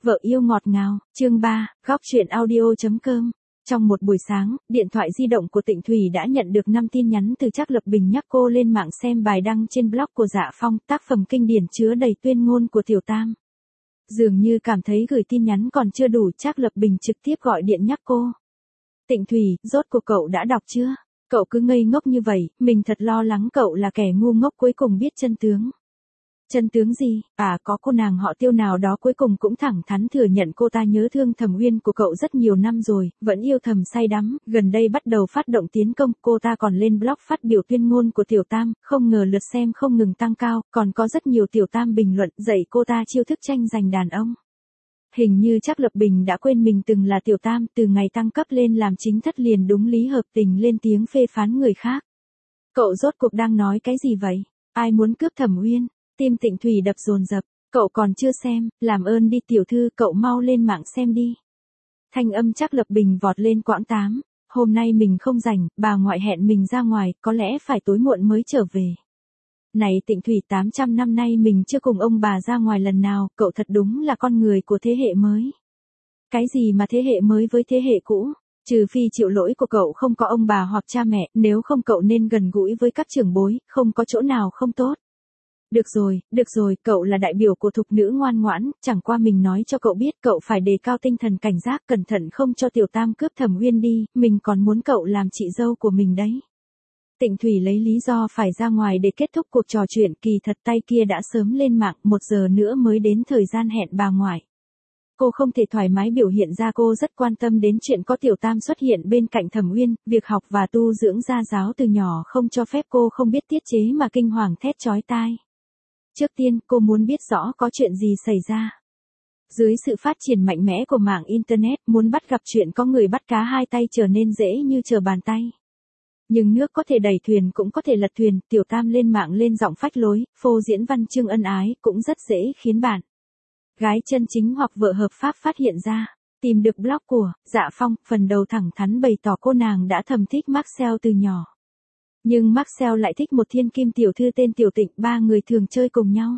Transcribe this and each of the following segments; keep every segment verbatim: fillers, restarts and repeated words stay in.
Vợ yêu ngọt ngào, chương ba, góc truyện audio.com. Trong một buổi sáng, điện thoại di động của Tịnh Thủy đã nhận được năm tin nhắn từ Trác Lập Bình nhắc cô lên mạng xem bài đăng trên blog của Dạ Phong, tác phẩm kinh điển chứa đầy tuyên ngôn của Tiểu Tam. Dường như cảm thấy gửi tin nhắn còn chưa đủ, Trác Lập Bình trực tiếp gọi điện nhắc cô. Tịnh Thủy, rốt cuộc cậu đã đọc chưa? Cậu cứ ngây ngốc như vậy, mình thật lo lắng cậu là kẻ ngu ngốc cuối cùng biết chân tướng. Chân tướng gì? À, có cô nàng họ Tiêu nào đó cuối cùng cũng thẳng thắn thừa nhận cô ta nhớ thương Thẩm Uyên của cậu rất nhiều năm rồi, vẫn yêu thầm say đắm, gần đây bắt đầu phát động tiến công, cô ta còn lên blog phát biểu tuyên ngôn của Tiểu Tam, không ngờ lượt xem không ngừng tăng cao, còn có rất nhiều Tiểu Tam bình luận dạy cô ta chiêu thức tranh giành đàn ông. Hình như Trác Lập Bình đã quên mình từng là Tiểu Tam, từ ngày tăng cấp lên làm chính thất liền đúng lý hợp tình lên tiếng phê phán người khác. Cậu rốt cuộc đang nói cái gì vậy? Ai muốn cướp Thẩm Uyên? Tim Tịnh Thủy đập dồn dập, cậu còn chưa xem, làm ơn đi tiểu thư, cậu mau lên mạng xem đi. Thanh âm Trác Lập Bình vọt lên quãng tám, hôm nay mình không rảnh, bà ngoại hẹn mình ra ngoài, có lẽ phải tối muộn mới trở về. Này Tịnh Thủy, tám trăm năm nay mình chưa cùng ông bà ra ngoài lần nào, cậu thật đúng là con người của thế hệ mới. Cái gì mà thế hệ mới với thế hệ cũ? Trừ phi chịu lỗi của cậu không có ông bà hoặc cha mẹ, nếu không cậu nên gần gũi với các trưởng bối, không có chỗ nào không tốt. Được rồi, được rồi, cậu là đại biểu của thục nữ ngoan ngoãn, chẳng qua mình nói cho cậu biết cậu phải đề cao tinh thần cảnh giác, cẩn thận không cho Tiểu Tam cướp Thẩm Uyên đi, mình còn muốn cậu làm chị dâu của mình đấy. Tịnh Thủy lấy lý do phải ra ngoài để kết thúc cuộc trò chuyện, kỳ thật tay kia đã sớm lên mạng, một giờ nữa mới đến thời gian hẹn bà ngoại. Cô không thể thoải mái biểu hiện ra cô rất quan tâm đến chuyện có Tiểu Tam xuất hiện bên cạnh Thẩm Uyên, việc học và tu dưỡng gia giáo từ nhỏ không cho phép cô không biết tiết chế mà kinh hoàng thét chói tai. Trước tiên, cô muốn biết rõ có chuyện gì xảy ra. Dưới sự phát triển mạnh mẽ của mạng Internet, muốn bắt gặp chuyện có người bắt cá hai tay trở nên dễ như trở bàn tay. Nhưng nước có thể đẩy thuyền cũng có thể lật thuyền, Tiểu Tam lên mạng lên giọng phách lối, phô diễn văn chương ân ái, cũng rất dễ khiến bạn gái chân chính hoặc vợ hợp pháp phát hiện ra. Tìm được blog của Dạ Phong, phần đầu thẳng thắn bày tỏ cô nàng đã thầm thích Marcel từ nhỏ. Nhưng Marcel lại thích một thiên kim tiểu thư tên Tiểu Tịnh, ba người thường chơi cùng nhau.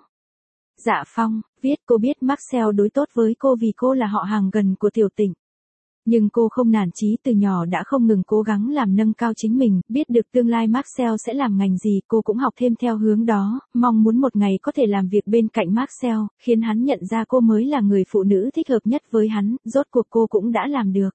Dạ Phong viết, cô biết Marcel đối tốt với cô vì cô là họ hàng gần của Tiểu Tịnh. Nhưng cô không nản chí, từ nhỏ đã không ngừng cố gắng làm nâng cao chính mình, biết được tương lai Marcel sẽ làm ngành gì, cô cũng học thêm theo hướng đó, mong muốn một ngày có thể làm việc bên cạnh Marcel, khiến hắn nhận ra cô mới là người phụ nữ thích hợp nhất với hắn, rốt cuộc cô cũng đã làm được.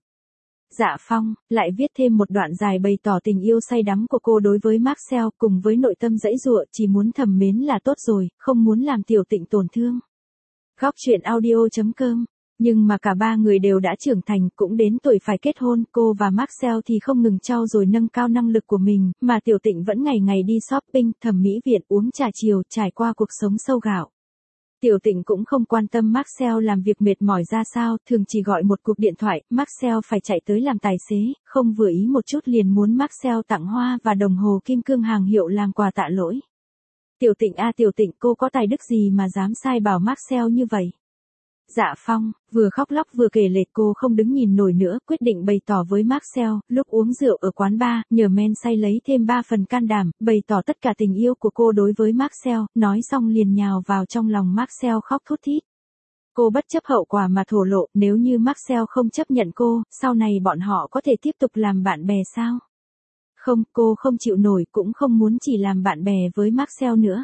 Dạ Phong lại viết thêm một đoạn dài bày tỏ tình yêu say đắm của cô đối với Marcel, cùng với nội tâm dãy dụa, chỉ muốn thầm mến là tốt rồi, không muốn làm Tiểu Tịnh tổn thương. Góc truyện audio.com. Nhưng mà cả ba người đều đã trưởng thành, cũng đến tuổi phải kết hôn, cô và Marcel thì không ngừng trau dồi nâng cao năng lực của mình, mà Tiểu Tịnh vẫn ngày ngày đi shopping, thẩm mỹ viện, uống trà chiều, trải qua cuộc sống sâu gạo. Tiểu Tịnh cũng không quan tâm Marcel làm việc mệt mỏi ra sao, thường chỉ gọi một cuộc điện thoại, Marcel phải chạy tới làm tài xế, không vừa ý một chút liền muốn Marcel tặng hoa và đồng hồ kim cương hàng hiệu làm quà tạ lỗi. Tiểu Tịnh a Tiểu Tịnh, cô có tài đức gì mà dám sai bảo Marcel như vậy? Dạ Phong vừa khóc lóc vừa kể lể, cô không đứng nhìn nổi nữa, quyết định bày tỏ với Marcel, lúc uống rượu ở quán bar, nhờ men say lấy thêm ba phần can đảm, bày tỏ tất cả tình yêu của cô đối với Marcel, nói xong liền nhào vào trong lòng Marcel khóc thút thít. Cô bất chấp hậu quả mà thổ lộ, nếu như Marcel không chấp nhận cô, sau này bọn họ có thể tiếp tục làm bạn bè sao? Không, cô không chịu nổi, cũng không muốn chỉ làm bạn bè với Marcel nữa.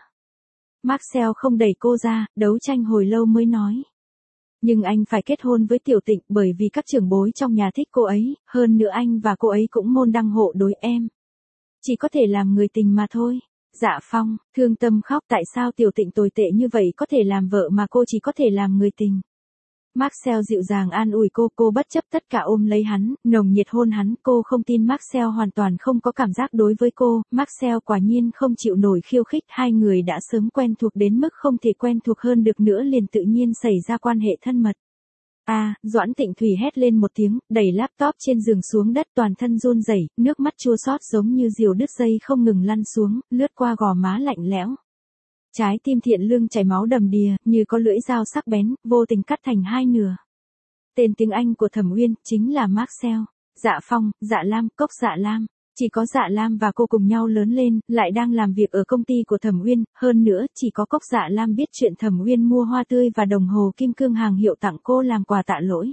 Marcel không đẩy cô ra, đấu tranh hồi lâu mới nói. Nhưng anh phải kết hôn với Tiểu Tịnh, bởi vì các trưởng bối trong nhà thích cô ấy, hơn nữa anh và cô ấy cũng môn đăng hộ đối em. Chỉ có thể làm người tình mà thôi. Dạ Phong thương tâm khóc, tại sao Tiểu Tịnh tồi tệ như vậy có thể làm vợ mà cô chỉ có thể làm người tình. Marcel dịu dàng an ủi cô, cô bất chấp tất cả ôm lấy hắn, nồng nhiệt hôn hắn, cô không tin Marcel hoàn toàn không có cảm giác đối với cô, Marcel quả nhiên không chịu nổi khiêu khích, hai người đã sớm quen thuộc đến mức không thể quen thuộc hơn được nữa, liền tự nhiên xảy ra quan hệ thân mật. A, à, Doãn Tịnh Thủy hét lên một tiếng, đẩy laptop trên giường xuống đất, toàn thân run rẩy, nước mắt chua xót giống như diều đứt dây không ngừng lăn xuống, lướt qua gò má lạnh lẽo. Trái tim Thiện Lương chảy máu đầm đìa, như có lưỡi dao sắc bén, vô tình cắt thành hai nửa. Tên tiếng Anh của Thẩm Uyên chính là Marcel. Dạ Phong, Dạ Lam, Cốc Dạ Lam. Chỉ có Dạ Lam và cô cùng nhau lớn lên, lại đang làm việc ở công ty của Thẩm Uyên, hơn nữa chỉ có Cốc Dạ Lam biết chuyện Thẩm Uyên mua hoa tươi và đồng hồ kim cương hàng hiệu tặng cô làm quà tạ lỗi.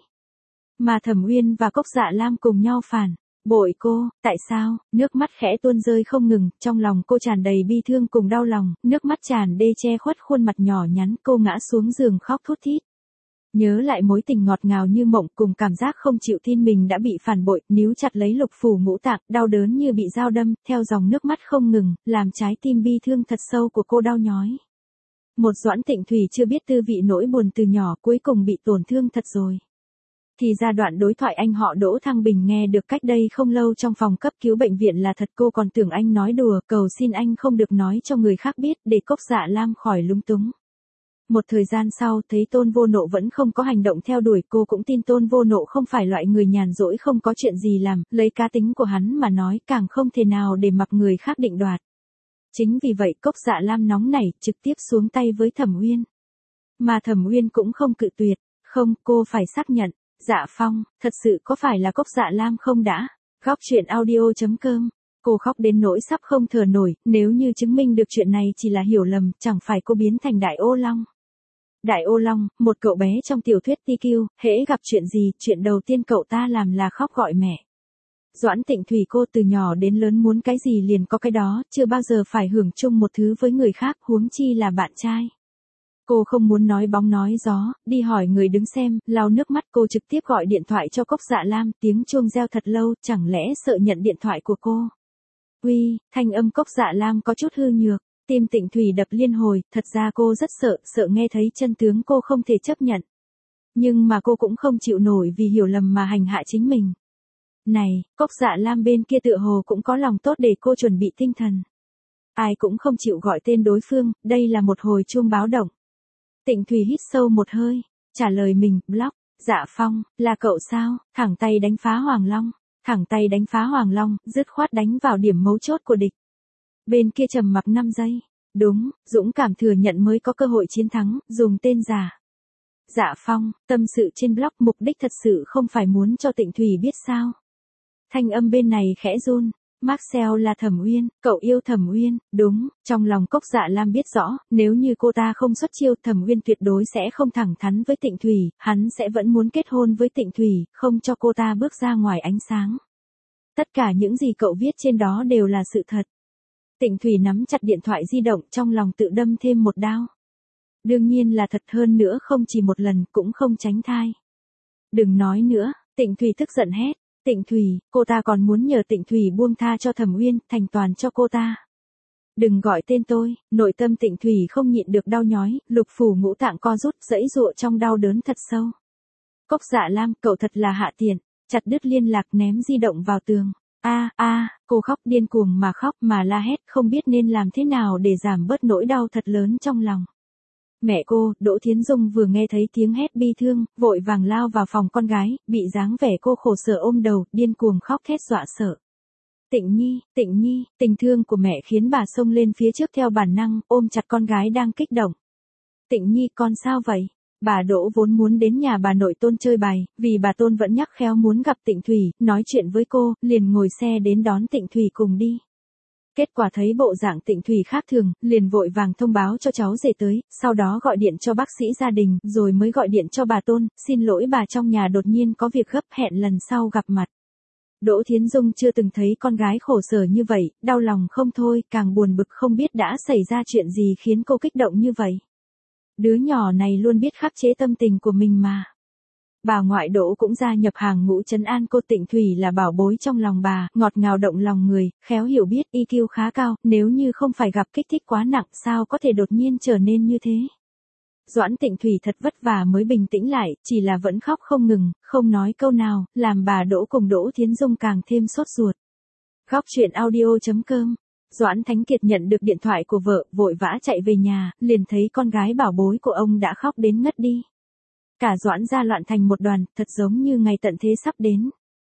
Mà Thẩm Uyên và Cốc Dạ Lam cùng nhau phản bội cô, tại sao? Nước mắt khẽ tuôn rơi không ngừng, trong lòng cô tràn đầy bi thương cùng đau lòng, nước mắt tràn đê che khuất khuôn mặt nhỏ nhắn, cô ngã xuống giường khóc thút thít. Nhớ lại mối tình ngọt ngào như mộng cùng cảm giác không chịu tin mình đã bị phản bội, níu chặt lấy lục phủ ngũ tạng, đau đớn như bị dao đâm, theo dòng nước mắt không ngừng, làm trái tim bi thương thật sâu của cô đau nhói. Một Doãn Tịnh Thùy chưa biết tư vị nỗi buồn từ nhỏ cuối cùng bị tổn thương thật rồi. Thì ra đoạn đối thoại anh họ Đỗ Thăng Bình nghe được cách đây không lâu trong phòng cấp cứu bệnh viện là thật, cô còn tưởng anh nói đùa, cầu xin anh không được nói cho người khác biết để Cốc Dạ Lam khỏi lúng túng. Một thời gian sau thấy Tôn Vô Nộ vẫn không có hành động theo đuổi, cô cũng tin Tôn Vô Nộ không phải loại người nhàn rỗi không có chuyện gì làm, lấy cá tính của hắn mà nói càng không thể nào để mặc người khác định đoạt. Chính vì vậy Cốc Dạ Lam nóng nảy trực tiếp xuống tay với Thẩm Uyên. Mà Thẩm Uyên cũng không cự tuyệt, không, cô phải xác nhận. Dạ Phong, thật sự có phải là Cốc Dạ Lam không đã? Góc truyện audio chấm com. Cô khóc đến nỗi sắp không thở nổi, nếu như chứng minh được chuyện này chỉ là hiểu lầm, chẳng phải cô biến thành Đại Ô Long. Đại Ô Long, một cậu bé trong tiểu thuyết Ti Kiu, hễ gặp chuyện gì, chuyện đầu tiên cậu ta làm là khóc gọi mẹ. Doãn Tịnh Thùy cô từ nhỏ đến lớn muốn cái gì liền có cái đó, chưa bao giờ phải hưởng chung một thứ với người khác, huống chi là bạn trai. Cô không muốn nói bóng nói gió, đi hỏi người đứng xem, lau nước mắt cô trực tiếp gọi điện thoại cho Cốc Dạ Lam, tiếng chuông reo thật lâu, chẳng lẽ sợ nhận điện thoại của cô. Uy, thanh âm Cốc Dạ Lam có chút hư nhược, tim Tịnh Thùy đập liên hồi, thật ra cô rất sợ, sợ nghe thấy chân tướng cô không thể chấp nhận. Nhưng mà cô cũng không chịu nổi vì hiểu lầm mà hành hạ chính mình. Này, Cốc Dạ Lam bên kia tựa hồ cũng có lòng tốt để cô chuẩn bị tinh thần. Ai cũng không chịu gọi tên đối phương, đây là một hồi chuông báo động. Tịnh Thùy hít sâu một hơi, trả lời mình, block, Dạ Phong, là cậu sao, thẳng tay đánh phá Hoàng Long, thẳng tay đánh phá Hoàng Long, dứt khoát đánh vào điểm mấu chốt của địch. Bên kia trầm mặc năm giây, đúng, dũng cảm thừa nhận mới có cơ hội chiến thắng, dùng tên giả. Dạ Phong, tâm sự trên blog mục đích thật sự không phải muốn cho Tịnh Thùy biết sao. Thanh âm bên này khẽ run. Marcel là Thẩm Uyên, cậu yêu Thẩm Uyên, đúng, trong lòng Cốc Dạ Lam biết rõ, nếu như cô ta không xuất chiêu Thẩm Uyên tuyệt đối sẽ không thẳng thắn với Tịnh Thùy, hắn sẽ vẫn muốn kết hôn với Tịnh Thùy, không cho cô ta bước ra ngoài ánh sáng. Tất cả những gì cậu viết trên đó đều là sự thật. Tịnh Thùy nắm chặt điện thoại di động trong lòng tự đâm thêm một đao. Đương nhiên là thật, hơn nữa không chỉ một lần cũng không tránh thai. Đừng nói nữa, Tịnh Thùy tức giận hét. Tịnh Thùy, cô ta còn muốn nhờ Tịnh Thùy buông tha cho Thẩm Uyên, thành toàn cho cô ta. Đừng gọi tên tôi, nội tâm Tịnh Thùy không nhịn được đau nhói, lục phủ ngũ tạng co rút, giãy giụa trong đau đớn thật sâu. Cốc Dạ Lam, cậu thật là hạ tiện, chặt đứt liên lạc ném di động vào tường. A a, cô khóc điên cuồng mà khóc mà la hét, không biết nên làm thế nào để giảm bớt nỗi đau thật lớn trong lòng. Mẹ cô, Đỗ Thiến Dung vừa nghe thấy tiếng hét bi thương, vội vàng lao vào phòng con gái, bị dáng vẻ cô khổ sở ôm đầu, điên cuồng khóc thét dọa sợ. Tịnh Nhi, Tịnh Nhi, tình thương của mẹ khiến bà xông lên phía trước theo bản năng, ôm chặt con gái đang kích động. Tịnh Nhi, con sao vậy? Bà Đỗ vốn muốn đến nhà bà nội Tôn chơi bài, vì bà Tôn vẫn nhắc khéo muốn gặp Tịnh Thùy, nói chuyện với cô, liền ngồi xe đến đón Tịnh Thùy cùng đi. Kết quả thấy bộ dạng Tịnh Thùy khác thường, liền vội vàng thông báo cho cháu rể tới, sau đó gọi điện cho bác sĩ gia đình, rồi mới gọi điện cho bà Tôn, xin lỗi bà trong nhà đột nhiên có việc gấp, hẹn lần sau gặp mặt. Đỗ Thiến Dung chưa từng thấy con gái khổ sở như vậy, đau lòng không thôi, càng buồn bực không biết đã xảy ra chuyện gì khiến cô kích động như vậy. Đứa nhỏ này luôn biết khắc chế tâm tình của mình mà. Bà ngoại Đỗ cũng gia nhập hàng ngũ trấn an cô. Tịnh Thùy là bảo bối trong lòng bà, ngọt ngào động lòng người, khéo hiểu biết, i kiu khá cao, nếu như không phải gặp kích thích quá nặng sao có thể đột nhiên trở nên như thế. Doãn Tịnh Thùy thật vất vả mới bình tĩnh lại, chỉ là vẫn khóc không ngừng, không nói câu nào, làm bà Đỗ cùng Đỗ Thiến Dung càng thêm sốt ruột. Góc truyện audio chấm com. Doãn Thánh Kiệt nhận được điện thoại của vợ, vội vã chạy về nhà, liền thấy con gái bảo bối của ông đã khóc đến ngất đi. Cả Doãn gia loạn thành một đoàn, thật giống như ngày tận thế sắp đến.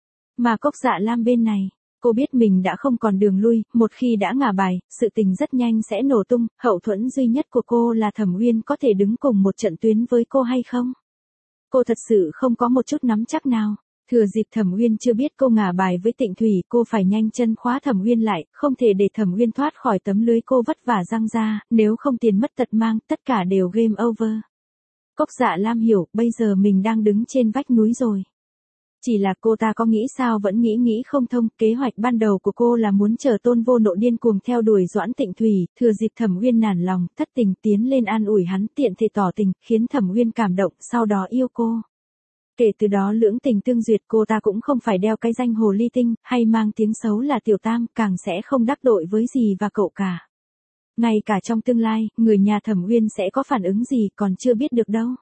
Mà Cốc Dạ Lam bên này, cô biết mình đã không còn đường lui, một khi đã ngả bài, sự tình rất nhanh sẽ nổ tung, hậu thuẫn duy nhất của cô là Thẩm Uyên có thể đứng cùng một trận tuyến với cô hay không? Cô thật sự không có một chút nắm chắc nào. Thừa dịp Thẩm Uyên chưa biết cô ngả bài với Tịnh Thủy, cô phải nhanh chân khóa Thẩm Uyên lại, không thể để Thẩm Uyên thoát khỏi tấm lưới cô vất vả răng ra, nếu không tiền mất tật mang, tất cả đều game over. Cốc Dạ Lam hiểu, bây giờ mình đang đứng trên vách núi rồi. Chỉ là cô ta có nghĩ sao vẫn nghĩ nghĩ không thông, kế hoạch ban đầu của cô là muốn chờ Tôn Vô Nộ điên cuồng theo đuổi Doãn Tịnh Thủy, thừa dịp Thẩm Uyên nản lòng, thất tình tiến lên an ủi hắn, tiện thể tỏ tình, khiến Thẩm Uyên cảm động, sau đó yêu cô. Kể từ đó lưỡng tình tương duyệt, cô ta cũng không phải đeo cái danh hồ ly tinh, hay mang tiếng xấu là tiểu tam, càng sẽ không đắc tội với gì và cậu cả. Ngay cả trong tương lai, người nhà Thẩm Uyên sẽ có phản ứng gì còn chưa biết được đâu.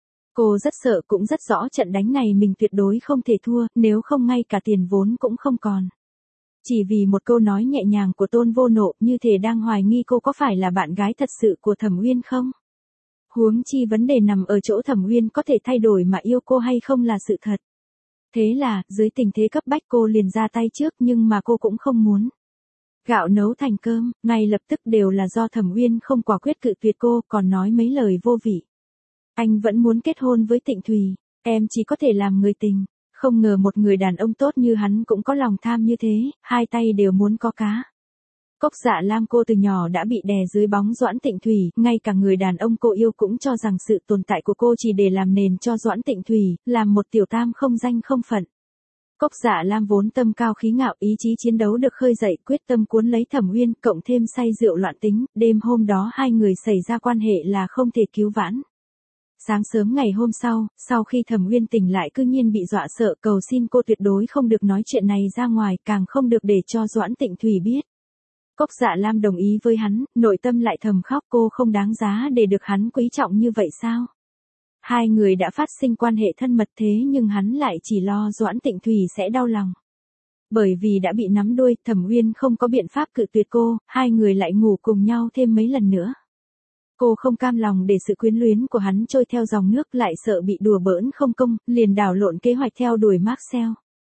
Cô rất sợ, cũng rất rõ trận đánh này mình tuyệt đối không thể thua, nếu không ngay cả tiền vốn cũng không còn. Chỉ vì một câu nói nhẹ nhàng của Tôn Vô Nộ, như thể đang hoài nghi cô có phải là bạn gái thật sự của Thẩm Uyên không. Huống chi vấn đề nằm ở chỗ Thẩm Uyên có thể thay đổi mà yêu cô hay không là sự thật. Thế là, dưới tình thế cấp bách cô liền ra tay trước, nhưng mà cô cũng không muốn. Gạo nấu thành cơm, ngay lập tức đều là do Thẩm Uyên không quả quyết cự tuyệt cô, còn nói mấy lời vô vị. Anh vẫn muốn kết hôn với Tịnh Thùy, em chỉ có thể làm người tình. Không ngờ một người đàn ông tốt như hắn cũng có lòng tham như thế, hai tay đều muốn có cá. Cốc Dạ Lam cô từ nhỏ đã bị đè dưới bóng Doãn Tịnh Thủy, ngay cả người đàn ông cô yêu cũng cho rằng sự tồn tại của cô chỉ để làm nền cho Doãn Tịnh Thủy, làm một tiểu tam không danh không phận. Cốc Dạ Lam vốn tâm cao khí ngạo, ý chí chiến đấu được khơi dậy, quyết tâm cuốn lấy Thẩm Uyên, cộng thêm say rượu loạn tính, đêm hôm đó hai người xảy ra quan hệ là không thể cứu vãn. Sáng sớm ngày hôm sau, sau khi Thẩm Uyên tỉnh lại cư nhiên bị dọa sợ, cầu xin cô tuyệt đối không được nói chuyện này ra ngoài, càng không được để cho Doãn Tịnh Thủy biết. Cốc Dạ Lam đồng ý với hắn, nội tâm lại thầm khóc, cô không đáng giá để được hắn quý trọng như vậy sao? Hai người đã phát sinh quan hệ thân mật thế nhưng hắn lại chỉ lo Doãn Tịnh Thủy sẽ đau lòng. Bởi vì đã bị nắm đuôi, Thẩm Uyên không có biện pháp cự tuyệt cô, hai người lại ngủ cùng nhau thêm mấy lần nữa. Cô không cam lòng để sự quyến luyến của hắn trôi theo dòng nước, lại sợ bị đùa bỡn không công, liền đảo lộn kế hoạch theo đuổi Marcel.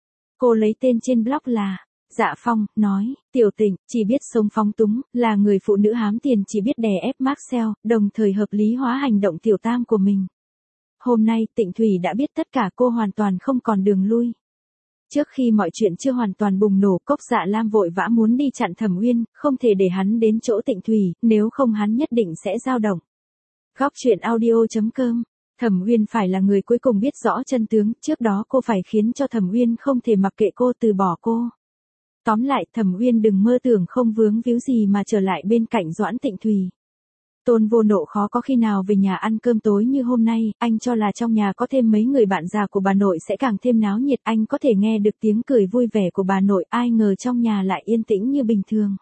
Cô lấy tên trên blog là Dạ Phong, nói, Tiểu Tịnh, chỉ biết sống phóng túng, là người phụ nữ hám tiền chỉ biết đè ép Marcel, đồng thời hợp lý hóa hành động tiểu tam của mình. Hôm nay, Tịnh Thủy đã biết tất cả, cô hoàn toàn không còn đường lui. Trước khi mọi chuyện chưa hoàn toàn bùng nổ, Cốc Dạ Lam vội vã muốn đi chặn Thẩm Uyên, không thể để hắn đến chỗ Tịnh Thủy, nếu không hắn nhất định sẽ dao động. Góc truyện audio chấm com. Thẩm Uyên phải là người cuối cùng biết rõ chân tướng, trước đó cô phải khiến cho Thẩm Uyên không thể mặc kệ cô, từ bỏ cô. Tóm lại, Thẩm Uyên đừng mơ tưởng không vướng víu gì mà trở lại bên cạnh Doãn Tịnh Thùy. Tôn Vô Nộ khó có khi nào về nhà ăn cơm tối như hôm nay, anh cho là trong nhà có thêm mấy người bạn già của bà nội sẽ càng thêm náo nhiệt, anh có thể nghe được tiếng cười vui vẻ của bà nội, ai ngờ trong nhà lại yên tĩnh như bình thường.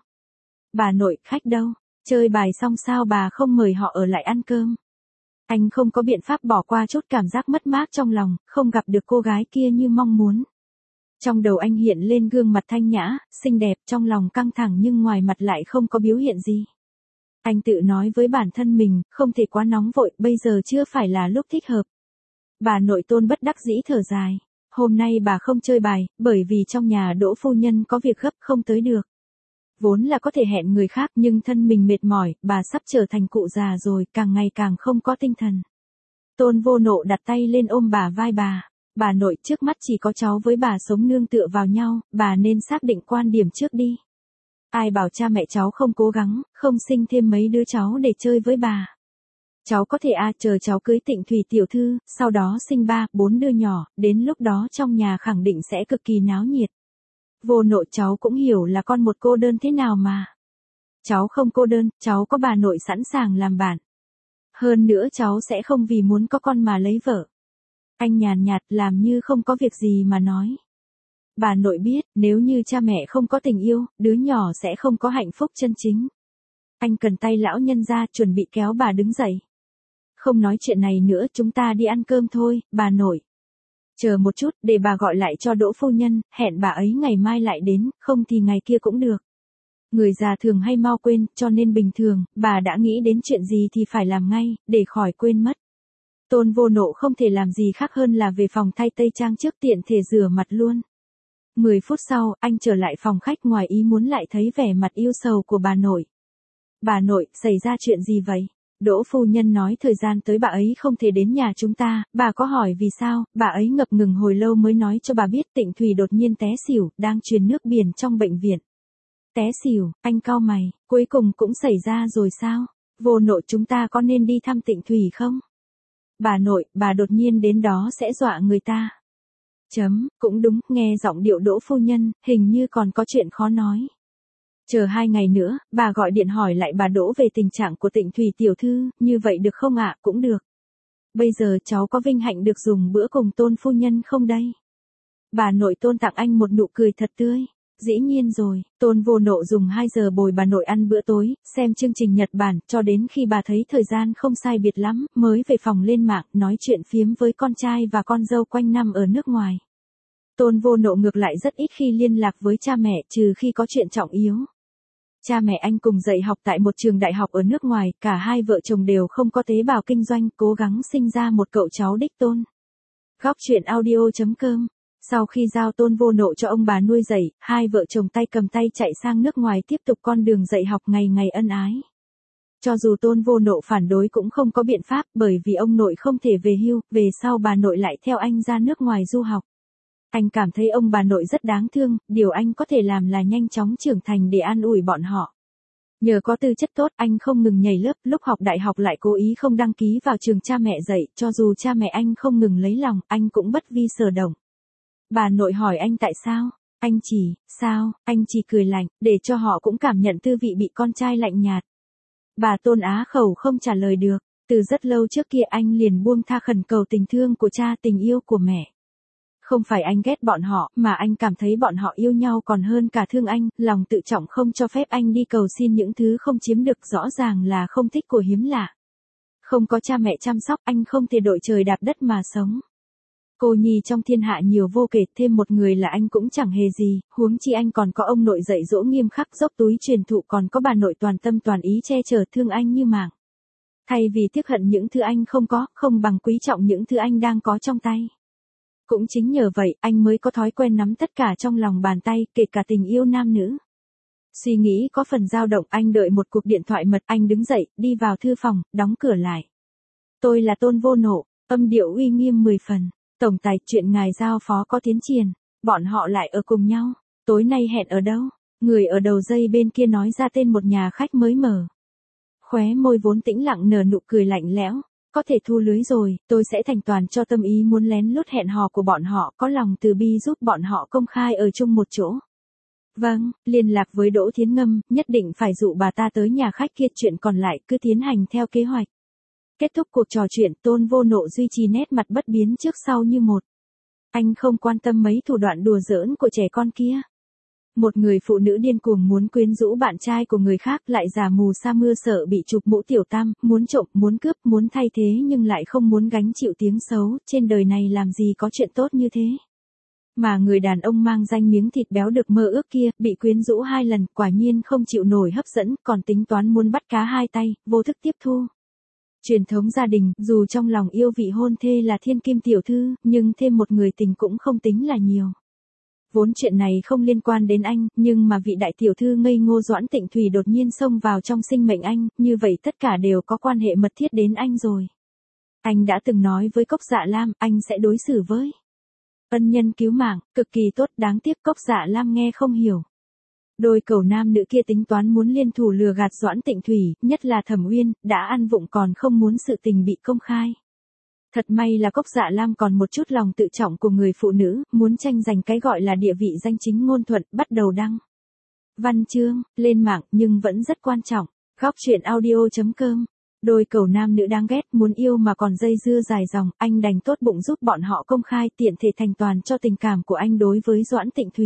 Bà nội, khách đâu? Chơi bài xong sao bà không mời họ ở lại ăn cơm? Anh không có biện pháp bỏ qua chút cảm giác mất mát trong lòng, không gặp được cô gái kia như mong muốn. Trong đầu anh hiện lên gương mặt thanh nhã, xinh đẹp, trong lòng căng thẳng nhưng ngoài mặt lại không có biểu hiện gì. Anh tự nói với bản thân mình, không thể quá nóng vội, bây giờ chưa phải là lúc thích hợp. Bà nội Tôn bất đắc dĩ thở dài. Hôm nay bà không chơi bài, bởi vì trong nhà Đỗ phu nhân có việc gấp không tới được. Vốn là có thể hẹn người khác nhưng thân mình mệt mỏi, bà sắp trở thành cụ già rồi, càng ngày càng không có tinh thần. Tôn Vô Nộ đặt tay lên ôm bà vai bà. Bà nội, trước mắt chỉ có cháu với bà sống nương tựa vào nhau, bà nên xác định quan điểm trước đi. Ai bảo cha mẹ cháu không cố gắng, không sinh thêm mấy đứa cháu để chơi với bà. Cháu có thể à chờ cháu cưới Tịnh Thủy tiểu thư, sau đó sinh ba, bốn đứa nhỏ, đến lúc đó trong nhà khẳng định sẽ cực kỳ náo nhiệt. Vô Nộ, cháu cũng hiểu là con một cô đơn thế nào mà. Cháu không cô đơn, cháu có bà nội sẵn sàng làm bạn. Hơn nữa cháu sẽ không vì muốn có con mà lấy vợ. Anh nhàn nhạt làm như không có việc gì mà nói. Bà nội biết, nếu như cha mẹ không có tình yêu, đứa nhỏ sẽ không có hạnh phúc chân chính. Anh cần tay lão nhân ra, chuẩn bị kéo bà đứng dậy. Không nói chuyện này nữa, chúng ta đi ăn cơm thôi, bà nội. Chờ một chút, để bà gọi lại cho Đỗ phu nhân, hẹn bà ấy ngày mai lại đến, không thì ngày kia cũng được. Người già thường hay mau quên, cho nên bình thường, bà đã nghĩ đến chuyện gì thì phải làm ngay, để khỏi quên mất. Tôn Vô Nộ không thể làm gì khác hơn là về phòng thay tây trang trước, tiện thể rửa mặt luôn. Mười phút sau, anh trở lại phòng khách, ngoài ý muốn lại thấy vẻ mặt yêu sầu của bà nội. Bà nội, xảy ra chuyện gì vậy? Đỗ phu nhân nói thời gian tới bà ấy không thể đến nhà chúng ta, bà có hỏi vì sao, bà ấy ngập ngừng hồi lâu mới nói cho bà biết Tịnh Thùy đột nhiên té xỉu, đang truyền nước biển trong bệnh viện. Té xỉu, anh cau mày, cuối cùng cũng xảy ra rồi sao? Vô nội chúng ta có nên đi thăm Tịnh Thùy không? Bà nội, bà đột nhiên đến đó sẽ dọa người ta. Chấm, cũng đúng, nghe giọng điệu Đỗ phu nhân, hình như còn có chuyện khó nói. Chờ hai ngày nữa, bà gọi điện hỏi lại bà Đỗ về tình trạng của Tịnh Thùy tiểu thư, như vậy được không ạ? Cũng được. Bây giờ cháu có vinh hạnh được dùng bữa cùng Tôn phu nhân không đây? Bà nội Tôn tặng anh một nụ cười thật tươi. Dĩ nhiên rồi, Tôn vô nộ dùng hai giờ bồi bà nội ăn bữa tối, xem chương trình Nhật Bản, cho đến khi bà thấy thời gian không sai biệt lắm, mới về phòng lên mạng, nói chuyện phiếm với con trai và con dâu quanh năm ở nước ngoài. Tôn vô nộ ngược lại rất ít khi liên lạc với cha mẹ, trừ khi có chuyện trọng yếu. Cha mẹ anh cùng dạy học tại một trường đại học ở nước ngoài, cả hai vợ chồng đều không có tế bào kinh doanh, cố gắng sinh ra một cậu cháu đích tôn. Góc truyện audio chấm com. Sau khi giao Tôn vô nộ cho ông bà nuôi dạy, hai vợ chồng tay cầm tay chạy sang nước ngoài tiếp tục con đường dạy học ngày ngày ân ái. Cho dù Tôn vô nộ phản đối cũng không có biện pháp, bởi vì ông nội không thể về hưu, về sau bà nội lại theo anh ra nước ngoài du học. Anh cảm thấy ông bà nội rất đáng thương, điều anh có thể làm là nhanh chóng trưởng thành để an ủi bọn họ. Nhờ có tư chất tốt, anh không ngừng nhảy lớp, lúc học đại học lại cố ý không đăng ký vào trường cha mẹ dạy, cho dù cha mẹ anh không ngừng lấy lòng, anh cũng bất vi sở động. Bà nội hỏi anh tại sao, anh chỉ, sao, anh chỉ cười lạnh, để cho họ cũng cảm nhận tư vị bị con trai lạnh nhạt. Bà Tôn á khẩu không trả lời được, từ rất lâu trước kia anh liền buông tha khẩn cầu tình thương của cha, tình yêu của mẹ. Không phải anh ghét bọn họ, mà anh cảm thấy bọn họ yêu nhau còn hơn cả thương anh, lòng tự trọng không cho phép anh đi cầu xin những thứ không chiếm được, rõ ràng là không thích của hiếm lạ. Không có cha mẹ chăm sóc, anh không thể đội trời đạp đất mà sống. Cô nhi trong thiên hạ nhiều vô kể, thêm một người là anh cũng chẳng hề gì, huống chi anh còn có ông nội dạy dỗ nghiêm khắc, dốc túi truyền thụ, còn có bà nội toàn tâm toàn ý che chở thương anh như mạng. Thay vì tiếc hận những thứ anh không có, không bằng quý trọng những thứ anh đang có trong tay. Cũng chính nhờ vậy, anh mới có thói quen nắm tất cả trong lòng bàn tay, kể cả tình yêu nam nữ. Suy nghĩ có phần dao động, anh đợi một cuộc điện thoại mật, anh đứng dậy, đi vào thư phòng, đóng cửa lại. Tôi là Tôn vô nộ, âm điệu uy nghiêm mười phần. Tổng tài, chuyện ngài giao phó có tiến triển, bọn họ lại ở cùng nhau. Tối nay hẹn ở đâu? Người ở đầu dây bên kia nói ra tên một nhà khách mới mở. Khóe môi vốn tĩnh lặng nở nụ cười lạnh lẽo. Có thể thu lưới rồi, tôi sẽ thành toàn cho tâm ý muốn lén lút hẹn hò của bọn họ, có lòng từ bi giúp bọn họ công khai ở chung một chỗ. Vâng, liên lạc với Đỗ Thiến Ngâm, nhất định phải dụ bà ta tới nhà khách kia, chuyện còn lại cứ tiến hành theo kế hoạch. Kết thúc cuộc trò chuyện, Tôn vô nộ duy trì nét mặt bất biến trước sau như một. Anh không quan tâm mấy thủ đoạn đùa giỡn của trẻ con kia. Một người phụ nữ điên cuồng muốn quyến rũ bạn trai của người khác, lại giả mù sa mưa sợ bị chụp mũ tiểu tam, muốn trộm, muốn cướp, muốn thay thế nhưng lại không muốn gánh chịu tiếng xấu, trên đời này làm gì có chuyện tốt như thế. Mà người đàn ông mang danh miếng thịt béo được mơ ước kia, bị quyến rũ hai lần, quả nhiên không chịu nổi hấp dẫn, còn tính toán muốn bắt cá hai tay, vô thức tiếp thu. Truyền thống gia đình, dù trong lòng yêu vị hôn thê là thiên kim tiểu thư, nhưng thêm một người tình cũng không tính là nhiều. Vốn chuyện này không liên quan đến anh, nhưng mà vị đại tiểu thư ngây ngô Doãn Tịnh Thùy đột nhiên xông vào trong sinh mệnh anh, như vậy tất cả đều có quan hệ mật thiết đến anh rồi. Anh đã từng nói với Cốc Dạ Lam, anh sẽ đối xử với ân nhân cứu mạng, cực kỳ tốt, đáng tiếc Cốc Dạ Lam nghe không hiểu. Đôi cẩu nam nữ kia tính toán muốn liên thủ lừa gạt Doãn Tịnh Thùy, nhất là Thẩm Uyên, đã ăn vụng còn không muốn sự tình bị công khai. Thật may là Cốc Dạ Lam còn một chút lòng tự trọng của người phụ nữ, muốn tranh giành cái gọi là địa vị danh chính ngôn thuận, bắt đầu đăng văn chương lên mạng, nhưng vẫn rất quan trọng. Góc truyện audio chấm com. Đôi cẩu nam nữ đáng ghét, muốn yêu mà còn dây dưa dài dòng, anh đành tốt bụng giúp bọn họ công khai, tiện thể thành toàn cho tình cảm của anh đối với Doãn Tịnh Thùy.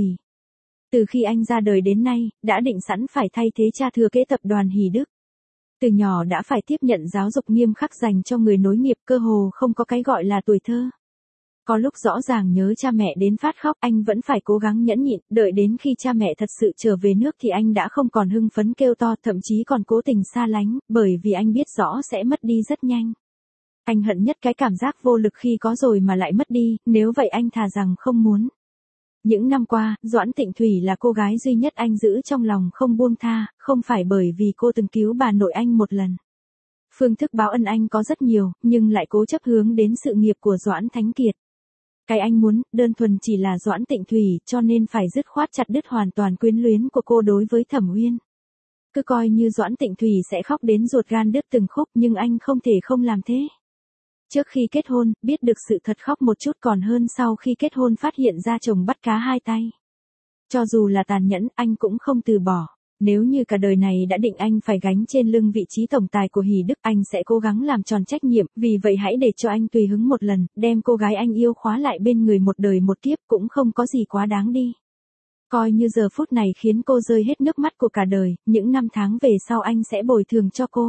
Từ khi anh ra đời đến nay, đã định sẵn phải thay thế cha thừa kế tập đoàn Hỷ Đức. Từ nhỏ đã phải tiếp nhận giáo dục nghiêm khắc dành cho người nối nghiệp, cơ hồ không có cái gọi là tuổi thơ. Có lúc rõ ràng nhớ cha mẹ đến phát khóc, anh vẫn phải cố gắng nhẫn nhịn, đợi đến khi cha mẹ thật sự trở về nước thì anh đã không còn hưng phấn kêu to, thậm chí còn cố tình xa lánh, bởi vì anh biết rõ sẽ mất đi rất nhanh. Anh hận nhất cái cảm giác vô lực khi có rồi mà lại mất đi, nếu vậy anh thà rằng không muốn. Những năm qua, Doãn Tịnh Thùy là cô gái duy nhất anh giữ trong lòng không buông tha, không phải bởi vì cô từng cứu bà nội anh một lần. Phương thức báo ân anh có rất nhiều, nhưng lại cố chấp hướng đến sự nghiệp của Doãn Thánh Kiệt. Cái anh muốn, đơn thuần chỉ là Doãn Tịnh Thủy, cho nên phải dứt khoát chặt đứt hoàn toàn quyến luyến của cô đối với Thẩm Uyên. Cứ coi như Doãn Tịnh Thủy sẽ khóc đến ruột gan đứt từng khúc, nhưng anh không thể không làm thế. Trước khi kết hôn, biết được sự thật khóc một chút còn hơn sau khi kết hôn phát hiện ra chồng bắt cá hai tay. Cho dù là tàn nhẫn, anh cũng không từ bỏ. Nếu như cả đời này đã định anh phải gánh trên lưng vị trí tổng tài của Hỷ Đức, anh sẽ cố gắng làm tròn trách nhiệm, vì vậy hãy để cho anh tùy hứng một lần, đem cô gái anh yêu khóa lại bên người một đời một kiếp cũng không có gì quá đáng đi. Coi như giờ phút này khiến cô rơi hết nước mắt của cả đời, những năm tháng về sau anh sẽ bồi thường cho cô.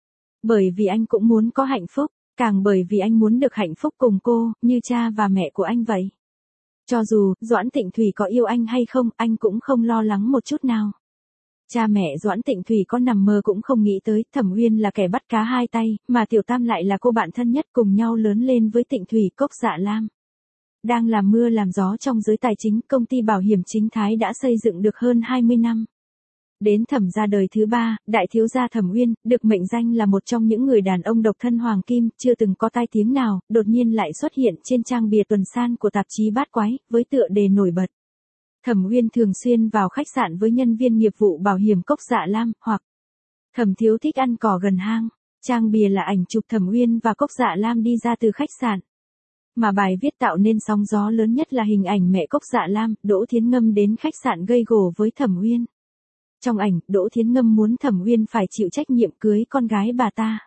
Bởi vì anh cũng muốn có hạnh phúc, càng bởi vì anh muốn được hạnh phúc cùng cô, như cha và mẹ của anh vậy. Cho dù, Doãn Tịnh Thủy có yêu anh hay không, anh cũng không lo lắng một chút nào. Cha mẹ Doãn Tịnh Thủy có nằm mơ cũng không nghĩ tới, Thẩm Uyên là kẻ bắt cá hai tay, mà Tiểu Tam lại là cô bạn thân nhất cùng nhau lớn lên với Tịnh Thủy, Cốc Dạ Lam. Đang làm mưa làm gió trong giới tài chính, công ty bảo hiểm chính Thái đã xây dựng được hơn hai mươi năm. Đến Thẩm gia đời thứ ba, đại thiếu gia Thẩm Uyên, được mệnh danh là một trong những người đàn ông độc thân hoàng kim, chưa từng có tai tiếng nào, đột nhiên lại xuất hiện trên trang bìa tuần san của tạp chí Bát Quái, với tựa đề nổi bật. Thẩm Uyên thường xuyên vào khách sạn với nhân viên nghiệp vụ bảo hiểm Cốc Dạ Lam, hoặc Thẩm thiếu thích ăn cỏ gần hang. Trang bìa là ảnh chụp Thẩm Uyên và Cốc Dạ Lam đi ra từ khách sạn. Mà bài viết tạo nên sóng gió lớn nhất là hình ảnh mẹ Cốc Dạ Lam, Đỗ Thiến Ngâm đến khách sạn gây gổ với Thẩm Uyên. Trong ảnh, Đỗ Thiến Ngâm muốn Thẩm Uyên phải chịu trách nhiệm cưới con gái bà ta.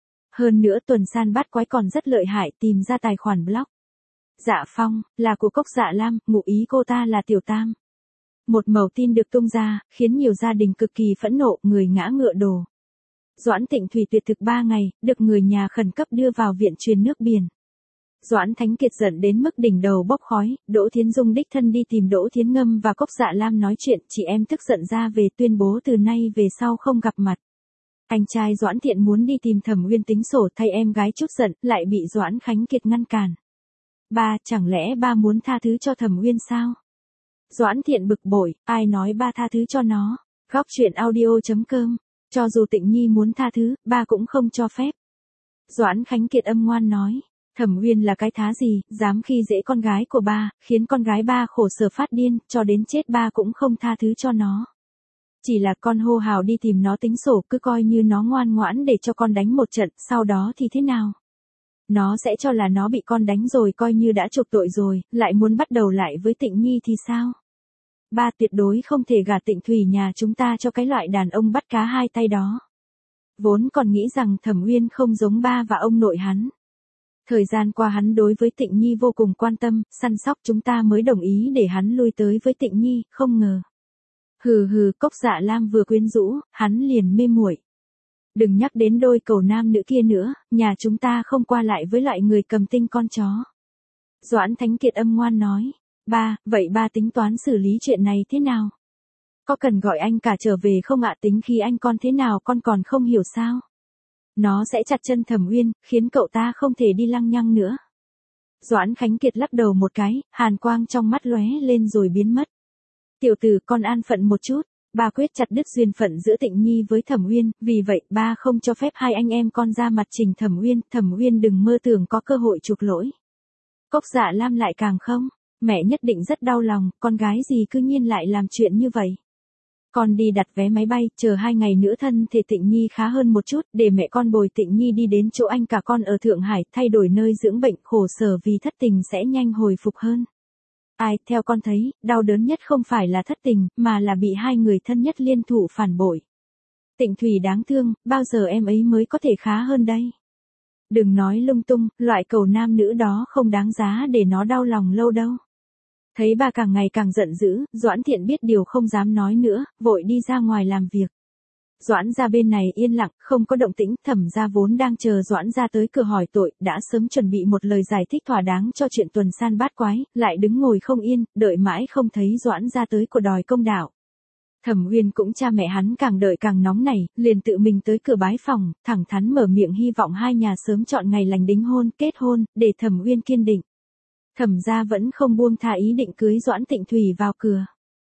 Hơn nữa tuần san Bát Quái còn rất lợi hại, tìm ra tài khoản blog. Dạ Phong, là của Cốc Dạ Lam, ngụ ý cô ta là Tiểu Tam. Một mẩu tin được tung ra, khiến nhiều gia đình cực kỳ phẫn nộ, người ngã ngựa đổ. Doãn Tịnh Thủy tuyệt thực ba ngày, được người nhà khẩn cấp đưa vào viện truyền nước biển. Doãn Thánh Kiệt giận đến mức đỉnh đầu bốc khói, Đỗ Thiến Dung đích thân đi tìm Đỗ Thiến Ngâm và Cốc Dạ Lam nói chuyện, chị em tức giận ra về tuyên bố từ nay về sau không gặp mặt. Anh trai Doãn Thiện muốn đi tìm Thẩm Uyên tính sổ thay em gái chút giận, lại bị Doãn Khánh Kiệt ngăn cản. Ba, chẳng lẽ ba muốn tha thứ cho Thẩm Uyên sao? Doãn Thiện bực bội, ai nói ba tha thứ cho nó? Góc truyện audio chấm com, cho dù Tịnh Nhi muốn tha thứ, ba cũng không cho phép. Doãn Khánh Kiệt âm ngoan nói, Thẩm Uyên là cái thá gì, dám khi dễ con gái của ba, khiến con gái ba khổ sở phát điên, cho đến chết ba cũng không tha thứ cho nó. Chỉ là con hô hào đi tìm nó tính sổ, cứ coi như nó ngoan ngoãn để cho con đánh một trận, sau đó thì thế nào? Nó sẽ cho là nó bị con đánh rồi coi như đã chuộc tội rồi, lại muốn bắt đầu lại với Tịnh Nhi thì sao? Ba tuyệt đối không thể gả Tịnh Thủy nhà chúng ta cho cái loại đàn ông bắt cá hai tay đó. Vốn còn nghĩ rằng Thẩm Uyên không giống ba và ông nội hắn. Thời gian qua hắn đối với Tịnh Nhi vô cùng quan tâm, săn sóc, chúng ta mới đồng ý để hắn lui tới với Tịnh Nhi, không ngờ. Hừ hừ, Cốc Dạ Lam vừa quyến rũ, hắn liền mê muội. Đừng nhắc đến đôi cầu nam nữ kia nữa, nhà chúng ta không qua lại với loại người cầm tinh con chó. Doãn Thánh Kiệt âm ngoan nói, ba, vậy ba tính toán xử lý chuyện này thế nào? Có cần gọi anh cả trở về không ạ? Tính khi anh con thế nào con còn không hiểu sao? Nó sẽ chặt chân Thẩm Uyên, khiến cậu ta không thể đi lăng nhăng nữa. Doãn Khánh Kiệt lắc đầu một cái, hàn quang trong mắt lóe lên rồi biến mất. Tiểu tử, con an phận một chút. Ba quyết chặt đứt duyên phận giữa Tịnh Nhi với Thẩm Uyên, vì vậy ba không cho phép hai anh em con ra mặt trình Thẩm Uyên, Thẩm Uyên đừng mơ tưởng có cơ hội chuộc lỗi. Cốc Dạ Lam lại càng không, mẹ nhất định rất đau lòng, con gái gì cư nhiên lại làm chuyện như vậy. Con đi đặt vé máy bay, chờ hai ngày nữa thân thể Tịnh Nhi khá hơn một chút, để mẹ con bồi Tịnh Nhi đi đến chỗ anh cả con ở Thượng Hải, thay đổi nơi dưỡng bệnh, khổ sở vì thất tình sẽ nhanh hồi phục hơn. Ai, theo con thấy, đau đớn nhất không phải là thất tình, mà là bị hai người thân nhất liên thủ phản bội. Tịnh Thủy đáng thương, bao giờ em ấy mới có thể khá hơn đây? Đừng nói lung tung, loại cầu nam nữ đó không đáng giá để nó đau lòng lâu đâu. Thấy bà càng ngày càng giận dữ, Doãn Thiện biết điều không dám nói nữa, vội đi ra ngoài làm việc. Doãn gia bên này yên lặng, không có động tĩnh, Thẩm gia vốn đang chờ Doãn gia tới cửa hỏi tội, đã sớm chuẩn bị một lời giải thích thỏa đáng cho chuyện tuần san Bát Quái, lại đứng ngồi không yên, đợi mãi không thấy Doãn gia tới của đòi công đạo. Thẩm Uyên cũng cha mẹ hắn càng đợi càng nóng nảy, liền tự mình tới cửa bái phòng, thẳng thắn mở miệng hy vọng hai nhà sớm chọn ngày lành đính hôn, kết hôn, để Thẩm Uyên kiên định. Thẩm gia vẫn không buông tha ý định cưới Doãn Tịnh Thủy vào cửa.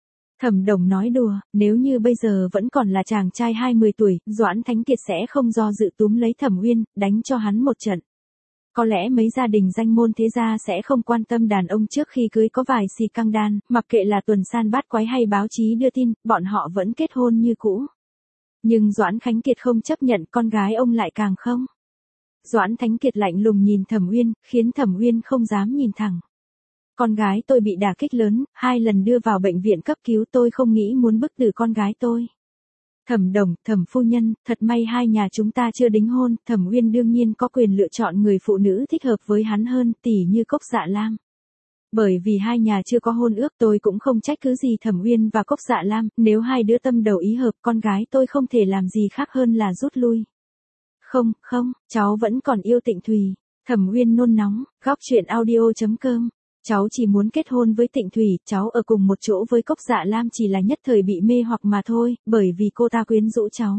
Thẩm Đồng nói đùa, nếu như bây giờ vẫn còn là chàng trai hai mươi tuổi, Doãn Thánh Kiệt sẽ không do dự túm lấy Thẩm Uyên, đánh cho hắn một trận. Có lẽ mấy gia đình danh môn thế gia sẽ không quan tâm đàn ông trước khi cưới có vài xì căng đan, mặc kệ là tuần san bát quái hay báo chí đưa tin, bọn họ vẫn kết hôn như cũ. Nhưng Doãn Khánh Kiệt không chấp nhận, con gái ông lại càng không. Doãn Thánh Kiệt lạnh lùng nhìn Thẩm Uyên, khiến Thẩm Uyên không dám nhìn thẳng. Con gái tôi bị đả kích lớn, hai lần đưa vào bệnh viện cấp cứu, tôi không nghĩ muốn bức tử con gái tôi. Thẩm Đồng, Thẩm phu nhân, thật may hai nhà chúng ta chưa đính hôn, Thẩm Uyên đương nhiên có quyền lựa chọn người phụ nữ thích hợp với hắn hơn, tỉ như Cốc Dạ Lam. Bởi vì hai nhà chưa có hôn ước, tôi cũng không trách cứ gì Thẩm Uyên và Cốc Dạ Lam, nếu hai đứa tâm đầu ý hợp, con gái tôi không thể làm gì khác hơn là rút lui. Không, không, cháu vẫn còn yêu Tịnh Thùy. Thẩm Uyên nôn nóng, góc truyện audio chấm com. Cháu chỉ muốn kết hôn với Tịnh Thùy, cháu ở cùng một chỗ với Cốc Dạ Lam chỉ là nhất thời bị mê hoặc mà thôi, bởi vì cô ta quyến rũ cháu.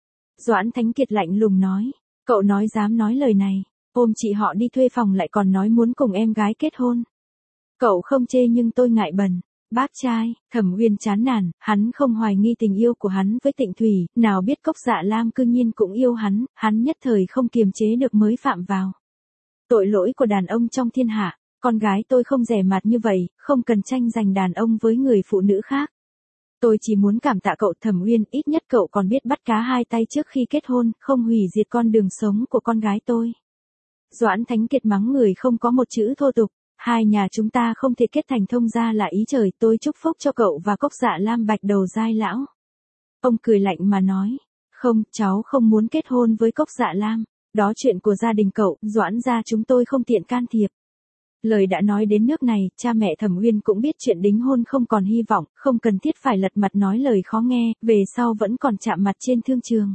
Doãn Thánh Kiệt lạnh lùng nói, cậu nói dám nói lời này, ôm chị họ đi thuê phòng lại còn nói muốn cùng em gái kết hôn. Cậu không chê nhưng tôi ngại bần. Bác trai, Thẩm Uyên chán nản, hắn không hoài nghi tình yêu của hắn với Tịnh Thùy, nào biết Cốc Dạ Lam cư nhiên cũng yêu hắn, hắn nhất thời không kiềm chế được mới phạm vào. Tội lỗi của đàn ông trong thiên hạ, con gái tôi không rẻ mạt như vậy, không cần tranh giành đàn ông với người phụ nữ khác. Tôi chỉ muốn cảm tạ cậu Thẩm Uyên, ít nhất cậu còn biết bắt cá hai tay trước khi kết hôn, không hủy diệt con đường sống của con gái tôi. Doãn Thánh Kiệt mắng người không có một chữ thô tục. Hai nhà chúng ta không thể kết thành thông gia là ý trời, tôi chúc phúc cho cậu và Cốc Dạ Lam bạch đầu giai lão. Ông cười lạnh mà nói, không, cháu không muốn kết hôn với Cốc Dạ Lam, đó chuyện của gia đình cậu, Doãn gia chúng tôi không tiện can thiệp. Lời đã nói đến nước này, cha mẹ Thẩm Uyên cũng biết chuyện đính hôn không còn hy vọng, không cần thiết phải lật mặt nói lời khó nghe, về sau vẫn còn chạm mặt trên thương trường.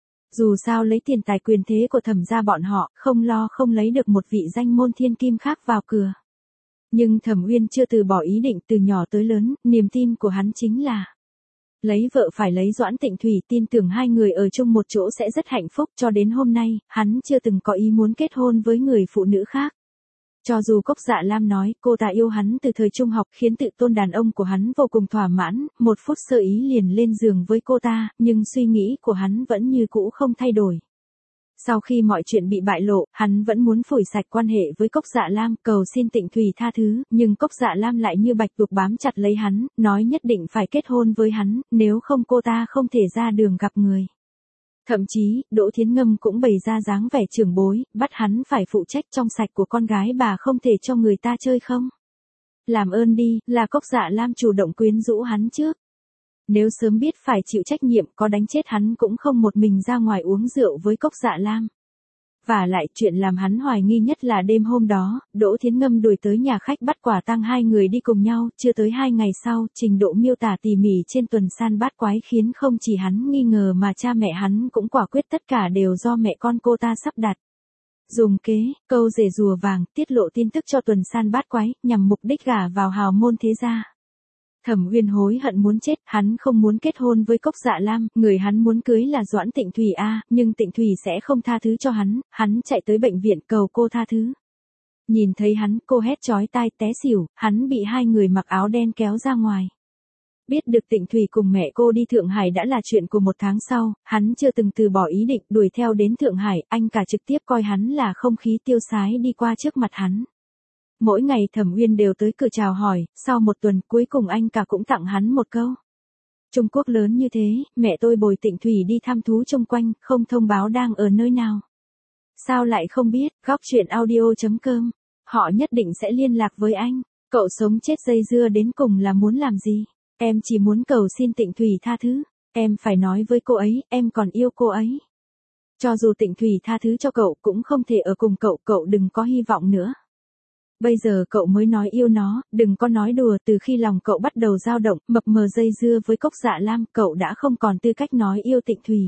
Dù sao lấy tiền tài quyền thế của Thẩm gia bọn họ, không lo không lấy được một vị danh môn thiên kim khác vào cửa. Nhưng Thẩm Uyên chưa từ bỏ ý định, từ nhỏ tới lớn, niềm tin của hắn chính là lấy vợ phải lấy Doãn Tịnh Thùy, tin tưởng hai người ở chung một chỗ sẽ rất hạnh phúc, cho đến hôm nay, hắn chưa từng có ý muốn kết hôn với người phụ nữ khác. Cho dù Cốc Dạ Lam nói cô ta yêu hắn từ thời trung học, khiến tự tôn đàn ông của hắn vô cùng thỏa mãn, một phút sơ ý liền lên giường với cô ta, nhưng suy nghĩ của hắn vẫn như cũ không thay đổi. Sau khi mọi chuyện bị bại lộ, hắn vẫn muốn phủi sạch quan hệ với Cốc Dạ Lam, cầu xin Tịnh Thùy tha thứ, nhưng Cốc Dạ Lam lại như bạch tuộc bám chặt lấy hắn, nói nhất định phải kết hôn với hắn, nếu không cô ta không thể ra đường gặp người. Thậm chí, Đỗ Thiến Ngâm cũng bày ra dáng vẻ trưởng bối, bắt hắn phải phụ trách trong sạch của con gái bà, không thể cho người ta chơi không. Làm ơn đi, là Cốc Dạ Lam chủ động quyến rũ hắn trước. Nếu sớm biết phải chịu trách nhiệm, có đánh chết hắn cũng không một mình ra ngoài uống rượu với Cốc Dạ Lam. Và lại chuyện làm hắn hoài nghi nhất là đêm hôm đó, Đỗ Thiến Ngâm đuổi tới nhà khách bắt quả tang hai người đi cùng nhau, chưa tới hai ngày sau, trình độ miêu tả tỉ mỉ trên tuần san bát quái khiến không chỉ hắn nghi ngờ mà cha mẹ hắn cũng quả quyết tất cả đều do mẹ con cô ta sắp đặt. Dùng kế, câu rể rùa vàng, tiết lộ tin tức cho tuần san bát quái, nhằm mục đích gả vào hào môn thế gia. Thẩm Uyên hối hận muốn chết, hắn không muốn kết hôn với Cốc Dạ Lam, người hắn muốn cưới là Doãn Tịnh Thùy a, nhưng Tịnh Thùy sẽ không tha thứ cho hắn, hắn chạy tới bệnh viện cầu cô tha thứ. Nhìn thấy hắn, cô hét chói tai té xỉu, hắn bị hai người mặc áo đen kéo ra ngoài. Biết được Tịnh Thùy cùng mẹ cô đi Thượng Hải đã là chuyện của một tháng sau, hắn chưa từng từ bỏ ý định đuổi theo đến Thượng Hải, anh cả trực tiếp coi hắn là không khí tiêu sái đi qua trước mặt hắn. Mỗi ngày Thẩm Uyên đều tới cửa chào hỏi, sau một tuần cuối cùng anh cả cũng tặng hắn một câu. Trung Quốc lớn như thế, mẹ tôi bồi Tịnh Thùy đi thăm thú chung quanh, không thông báo đang ở nơi nào. Sao lại không biết, góc truyện audio chấm com, họ nhất định sẽ liên lạc với anh, cậu sống chết dây dưa đến cùng là muốn làm gì? Em chỉ muốn cầu xin Tịnh Thùy tha thứ, em phải nói với cô ấy, em còn yêu cô ấy. Cho dù Tịnh Thùy tha thứ cho cậu cũng không thể ở cùng cậu, cậu đừng có hy vọng nữa. Bây giờ cậu mới nói yêu nó, đừng có nói đùa, từ khi lòng cậu bắt đầu dao động, mập mờ dây dưa với Cốc Dạ Lam, cậu đã không còn tư cách nói yêu Tịnh Thùy.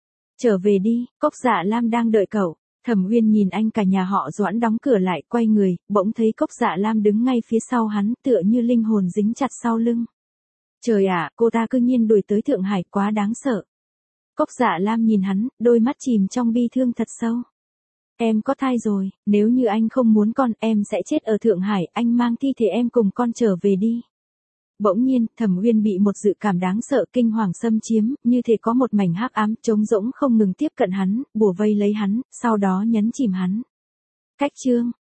Trở về đi, Cốc Dạ Lam đang đợi cậu. Thẩm Uyên nhìn anh cả nhà họ Doãn đóng cửa lại, quay người, bỗng thấy Cốc Dạ Lam đứng ngay phía sau hắn, tựa như linh hồn dính chặt sau lưng. Trời ạ, cô ta cư nhiên đuổi tới Thượng Hải, quá đáng sợ. Cốc Dạ Lam nhìn hắn, đôi mắt chìm trong bi thương thật sâu. Em có thai rồi, nếu như anh không muốn con, em sẽ chết ở Thượng Hải, anh mang thi thể em cùng con trở về đi. Bỗng nhiên, Thẩm Uyên bị một dự cảm đáng sợ kinh hoàng xâm chiếm, như thể có một mảnh hắc ám trống rỗng không ngừng tiếp cận hắn, bủa vây lấy hắn, sau đó nhấn chìm hắn. Cách chương